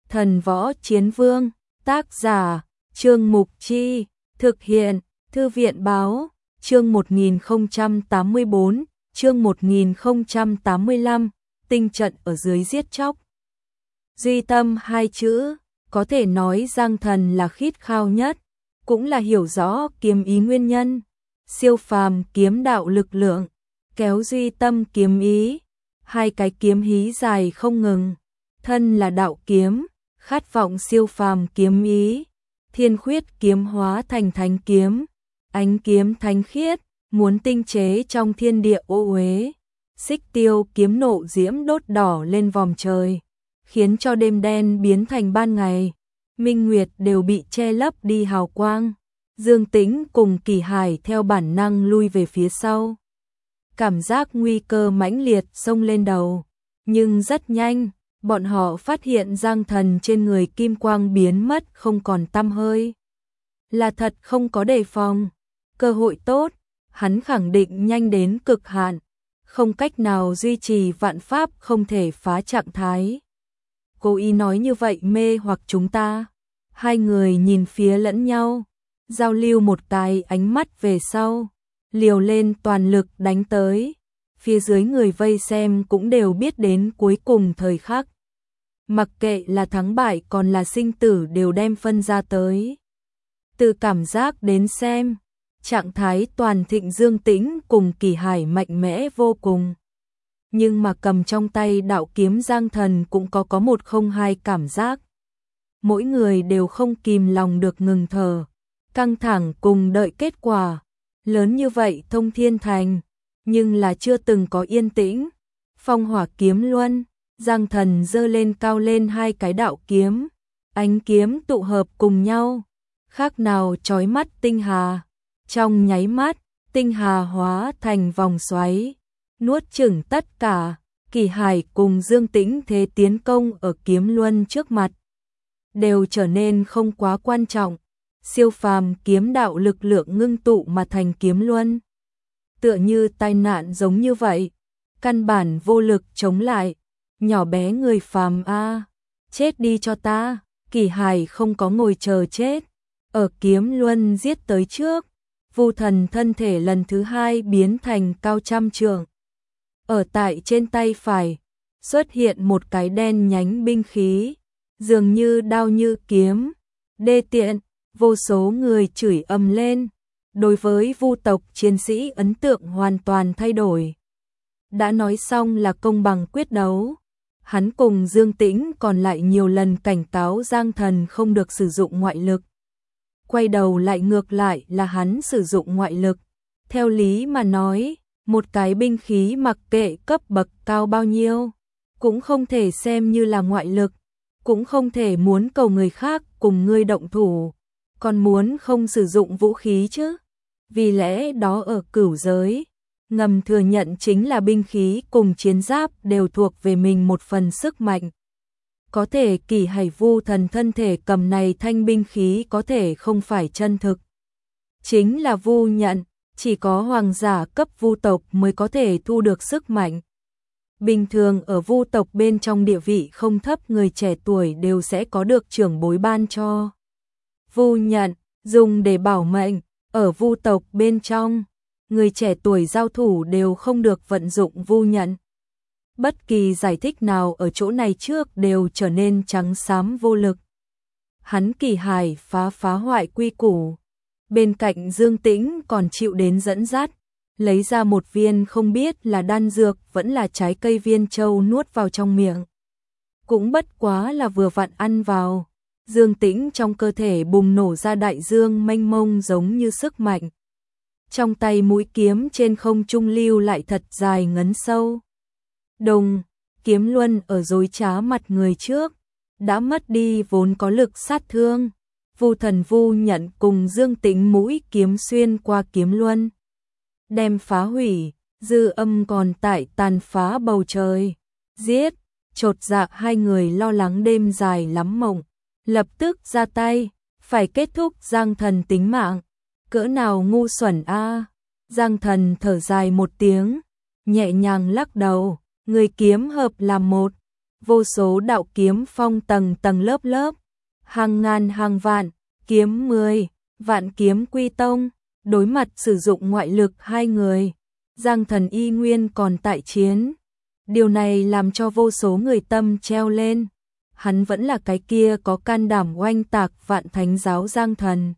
Thần Võ Chiến Vương, tác giả, Trương Mục Chi, thực hiện, Thư viện Báo, chương 1084, chương 1085, tinh trận ở dưới giết chóc. Duy tâm hai chữ, có thể nói Giang Thần là khít khao nhất, cũng là hiểu rõ kiếm ý nguyên nhân, siêu phàm kiếm đạo lực lượng, kéo duy tâm kiếm ý, hai cái kiếm hí dài không ngừng, thân là đạo kiếm, khát vọng siêu phàm kiếm ý, thiên khuyết kiếm hóa thành thánh kiếm, ánh kiếm thánh khiết, muốn tinh chế trong thiên địa ô uế, xích tiêu kiếm nộ diễm đốt đỏ lên vòm trời, khiến cho đêm đen biến thành ban ngày, minh nguyệt đều bị che lấp đi hào quang. Dương Tĩnh cùng Kỳ Hải theo bản năng lui về phía sau. Cảm giác nguy cơ mãnh liệt xông lên đầu, nhưng rất nhanh, bọn họ phát hiện Giang Thần trên người kim quang biến mất không còn tăm hơi. Là thật không có đề phòng, cơ hội tốt, hắn khẳng định nhanh đến cực hạn, không cách nào duy trì vạn pháp không thể phá trạng thái. Cố ý nói như vậy mê hoặc chúng ta. Hai người nhìn phía lẫn nhau, giao lưu một cái ánh mắt về sau, liều lên toàn lực đánh tới. Phía dưới người vây xem cũng đều biết đến cuối cùng thời khắc. Mặc kệ là thắng bại còn là sinh tử đều đem phân ra tới. Từ cảm giác đến xem, trạng thái toàn thịnh Dương Tĩnh cùng Kỳ Hải mạnh mẽ vô cùng. Nhưng mà cầm trong tay đạo kiếm Giang Thần cũng có một không hai cảm giác. Mỗi người đều không kìm lòng được ngừng thở, căng thẳng cùng đợi kết quả. Lớn như vậy Thông Thiên Thành, nhưng là chưa từng có yên tĩnh. Phong hỏa kiếm luân, Giang Thần giơ lên cao lên hai cái đạo kiếm, ánh kiếm tụ hợp cùng nhau, khác nào chói mắt tinh hà. Trong nháy mắt, tinh hà hóa thành vòng xoáy, nuốt chửng tất cả. Kỳ Hải cùng Dương Tĩnh thế tiến công ở kiếm luân trước mặt đều trở nên không quá quan trọng. Siêu phàm kiếm đạo lực lượng ngưng tụ mà thành kiếm luân, tựa như tai nạn giống như vậy, căn bản vô lực chống lại. Nhỏ bé người phàm a, chết đi cho ta. Kỳ Hải không có ngồi chờ chết, ở kiếm luân giết tới trước. Vu Thần thân thể lần thứ hai biến thành cao trăm trượng. Ở tại trên tay phải xuất hiện một cái đen nhánh binh khí, dường như đao như kiếm, đê tiện. Vô số người chửi ầm lên, đối với Vu tộc chiến sĩ ấn tượng hoàn toàn thay đổi. Đã nói xong là công bằng quyết đấu, hắn cùng Dương Tĩnh còn lại nhiều lần cảnh cáo Giang Thần không được sử dụng ngoại lực. Quay đầu lại ngược lại là hắn sử dụng ngoại lực. Theo lý mà nói, một cái binh khí mặc kệ cấp bậc cao bao nhiêu, cũng không thể xem như là ngoại lực, cũng không thể muốn cầu người khác cùng ngươi động thủ, còn muốn không sử dụng vũ khí chứ. Vì lẽ đó ở cửu giới, ngầm thừa nhận chính là binh khí cùng chiến giáp đều thuộc về mình một phần sức mạnh. Có thể Kỳ Hải Vu Thần thân thể cầm này thanh binh khí có thể không phải chân thực. Chính là vu nhận, chỉ có hoàng giả cấp vu tộc mới có thể thu được sức mạnh. Bình thường ở vu tộc bên trong địa vị không thấp người trẻ tuổi đều sẽ có được trưởng bối ban cho. Vu nhận, dùng để bảo mệnh, ở vu tộc bên trong, người trẻ tuổi giao thủ đều không được vận dụng vu nhận. Bất kỳ giải thích nào ở chỗ này trước đều trở nên trắng xám vô lực. Hắn Kỳ Hải phá hoại quy củ. Bên cạnh Dương Tĩnh còn chịu đến dẫn dắt, lấy ra một viên không biết là đan dược vẫn là trái cây viên châu nuốt vào trong miệng. Cũng bất quá là vừa vặn ăn vào. Dương Tĩnh trong cơ thể bùng nổ ra đại dương mênh mông giống như sức mạnh. Trong tay mũi kiếm trên không trung lưu lại thật dài ngấn sâu. Đồng, kiếm luân ở dối trá mặt người trước, đã mất đi vốn có lực sát thương. Vu Thần Vu nhận cùng Dương Tĩnh mũi kiếm xuyên qua kiếm luân, đem phá hủy, dư âm còn tại tàn phá bầu trời. Giết, chột dạ hai người lo lắng đêm dài lắm mộng, lập tức ra tay, phải kết thúc Giang Thần tính mạng. Cỡ nào ngu xuẩn a. Giang Thần thở dài một tiếng, nhẹ nhàng lắc đầu, người kiếm hợp làm một, vô số đạo kiếm phong tầng tầng lớp lớp, hàng ngàn hàng vạn, kiếm 10 vạn kiếm quy tông, đối mặt sử dụng ngoại lực hai người, Giang Thần y nguyên còn tại chiến. Điều này làm cho vô số người tâm treo lên, hắn vẫn là cái kia có can đảm oanh tạc Vạn Thánh giáo Giang Thần.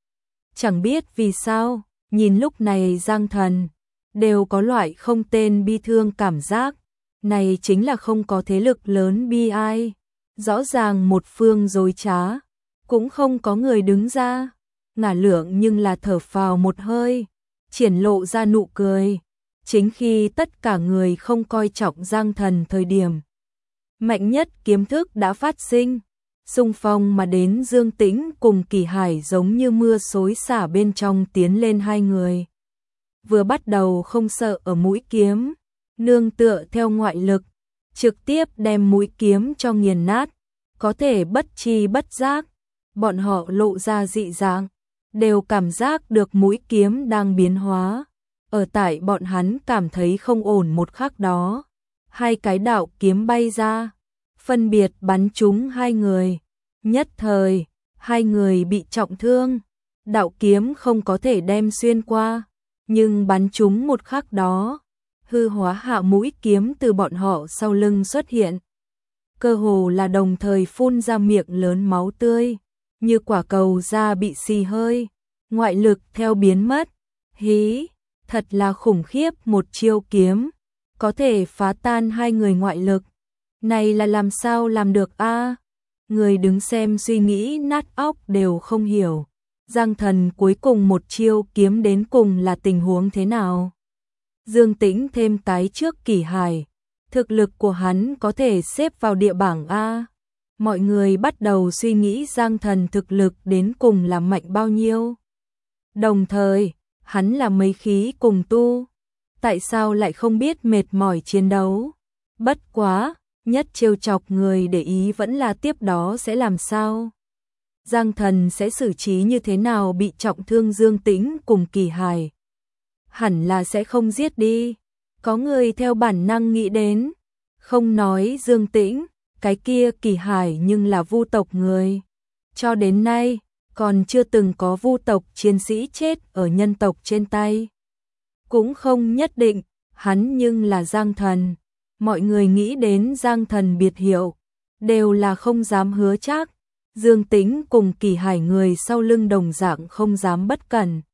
Chẳng biết vì sao, nhìn lúc này Giang Thần đều có loại không tên bi thương cảm giác, này chính là không có thế lực lớn bi ai, rõ ràng một phương dối trá, cũng không có người đứng ra, ngả lượng nhưng là thở phào một hơi, triển lộ ra nụ cười, chính khi tất cả người không coi trọng Giang Thần thời điểm. Mạnh nhất kiếm thức đã phát sinh, xung phong mà đến Dương Tĩnh cùng Kỳ Hải giống như mưa xối xả bên trong tiến lên hai người. Vừa bắt đầu không sợ ở mũi kiếm, nương tựa theo ngoại lực, trực tiếp đem mũi kiếm cho nghiền nát, có thể bất chi bất giác, bọn họ lộ ra dị dạng, đều cảm giác được mũi kiếm đang biến hóa. Ở tại bọn hắn cảm thấy không ổn một khắc đó, hai cái đạo kiếm bay ra, phân biệt bắn trúng hai người. Nhất thời, hai người bị trọng thương, đạo kiếm không có thể đem xuyên qua, nhưng bắn trúng một khắc đó, hư hóa hạ mũi kiếm từ bọn họ sau lưng xuất hiện. Cơ hồ là đồng thời phun ra miệng lớn máu tươi, như quả cầu da bị xì hơi, ngoại lực theo biến mất. Hí, thật là khủng khiếp một chiêu kiếm, có thể phá tan hai người ngoại lực. Này là làm sao làm được a? Người đứng xem suy nghĩ nát óc đều không hiểu. Giang Thần cuối cùng một chiêu kiếm đến cùng là tình huống thế nào? Dương Tĩnh thêm cái trước Kỳ Hải, thực lực của hắn có thể xếp vào địa bảng A. Mọi người bắt đầu suy nghĩ Giang Thần thực lực đến cùng là mạnh bao nhiêu. Đồng thời, hắn là mấy khí cùng tu, tại sao lại không biết mệt mỏi chiến đấu? Bất quá, nhất trêu chọc người để ý vẫn là tiếp đó sẽ làm sao? Giang Thần sẽ xử trí như thế nào bị trọng thương Dương Tĩnh cùng Kỳ Hải? Hẳn là sẽ không giết đi. Có người theo bản năng nghĩ đến, không nói Dương Tĩnh, cái kia Kỳ Hải nhưng là vu tộc người. Cho đến nay, còn chưa từng có vu tộc chiến sĩ chết ở nhân tộc trên tay. Cũng không nhất định, hắn nhưng là Giang Thần. Mọi người nghĩ đến Giang Thần biệt hiệu, đều là không dám hứa chắc. Dương Tĩnh cùng Kỳ Hải người sau lưng đồng dạng không dám bất cẩn.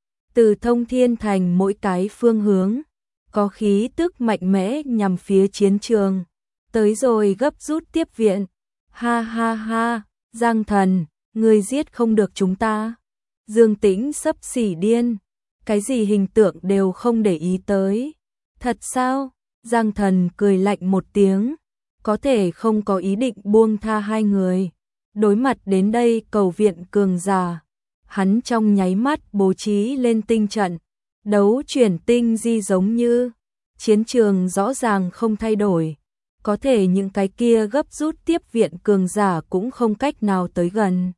Từ Thông Thiên Thành mỗi cái phương hướng, có khí tức mạnh mẽ nhằm phía chiến trường. Tới rồi gấp rút tiếp viện. Ha ha ha, Giang Thần, ngươi giết không được chúng ta. Dương Tĩnh xấp xỉ điên, cái gì hình tượng đều không để ý tới. Thật sao? Giang Thần cười lạnh một tiếng, có thể không có ý định buông tha hai người. Đối mặt đến đây cầu viện cường giả, hắn trong nháy mắt bố trí lên tinh trận, đấu chuyển tinh di giống như chiến trường rõ ràng không thay đổi, có thể những cái kia gấp rút tiếp viện cường giả cũng không cách nào tới gần.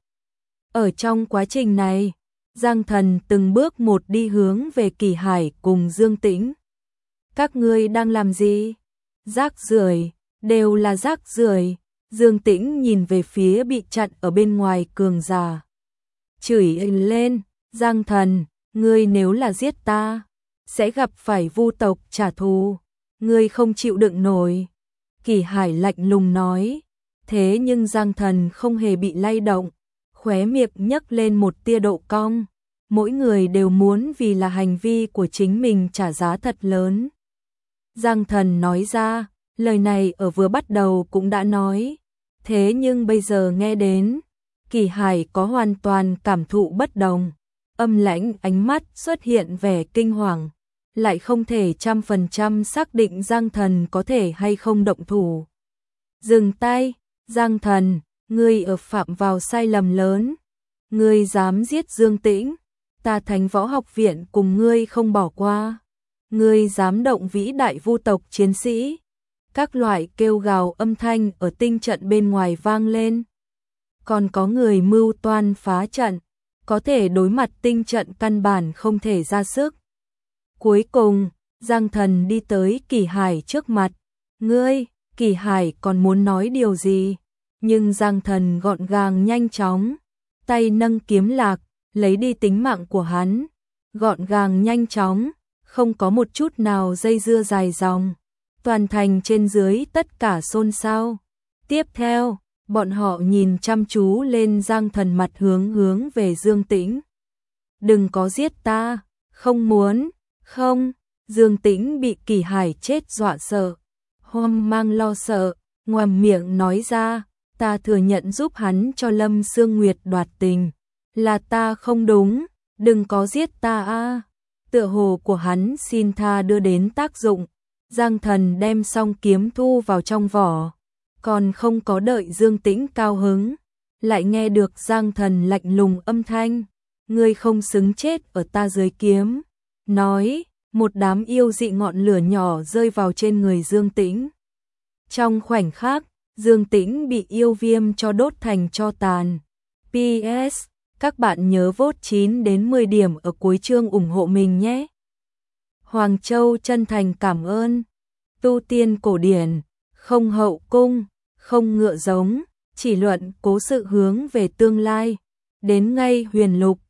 Ở trong quá trình này, Giang Thần từng bước một đi hướng về Kỳ Hải cùng Dương Tĩnh. Các ngươi đang làm gì? Rác rưởi, đều là rác rưởi. Dương Tĩnh nhìn về phía bị chặn ở bên ngoài cường giả, chửi lên, Giang Thần, ngươi nếu là giết ta, sẽ gặp phải vu tộc trả thù, ngươi không chịu đựng nổi. Kỳ Hải lạnh lùng nói, thế nhưng Giang Thần không hề bị lay động, khóe miệng nhấc lên một tia độ cong, mỗi người đều muốn vì là hành vi của chính mình trả giá thật lớn. Giang Thần nói ra, lời này ở vừa bắt đầu cũng đã nói, thế nhưng bây giờ nghe đến, Kỳ Hải có hoàn toàn cảm thụ bất đồng, âm lãnh ánh mắt xuất hiện vẻ kinh hoàng, lại không thể 100% xác định Giang Thần có thể hay không động thủ. Dừng tay, Giang Thần, ngươi ở phạm vào sai lầm lớn, ngươi dám giết Dương Tĩnh, ta Thánh Võ Học Viện cùng ngươi không bỏ qua, ngươi dám động vĩ đại vu tộc chiến sĩ. Các loại kêu gào âm thanh ở tinh trận bên ngoài vang lên. Còn có người mưu toan phá trận, có thể đối mặt tinh trận căn bản không thể ra sức. Cuối cùng, Giang Thần đi tới Kỳ Hải trước mặt. Ngươi, Kỳ Hải còn muốn nói điều gì, nhưng Giang Thần gọn gàng nhanh chóng, tay nâng kiếm lạc, lấy đi tính mạng của hắn, gọn gàng nhanh chóng, không có một chút nào dây dưa dài dòng. Toàn thành trên dưới tất cả xôn xao. Tiếp theo, bọn họ nhìn chăm chú lên Giang Thần, mặt hướng về Dương Tĩnh. Đừng có giết ta, không muốn, không. Dương Tĩnh bị Kỳ Hải chết dọa sợ, hoang mang lo sợ, ngoàm miệng nói ra, ta thừa nhận giúp hắn cho Lâm Sương Nguyệt đoạt tình, là ta không đúng, đừng có giết ta a. Tựa hồ của hắn xin tha đưa đến tác dụng, Giang Thần đem xong kiếm thu vào trong vỏ, còn không có đợi Dương Tĩnh cao hứng, lại nghe được Giang Thần lạnh lùng âm thanh, ngươi không xứng chết ở ta dưới kiếm. Nói, một đám yêu dị ngọn lửa nhỏ rơi vào trên người Dương Tĩnh. Trong khoảnh khắc, Dương Tĩnh bị yêu viêm cho đốt thành tro tàn. PS, các bạn nhớ vote 9 đến 10 điểm ở cuối chương ủng hộ mình nhé. Hoàng Châu chân thành cảm ơn. Tu tiên cổ điển, không hậu cung, không ngựa giống, chỉ luận cố sự hướng về tương lai. Đến ngay huyền lục,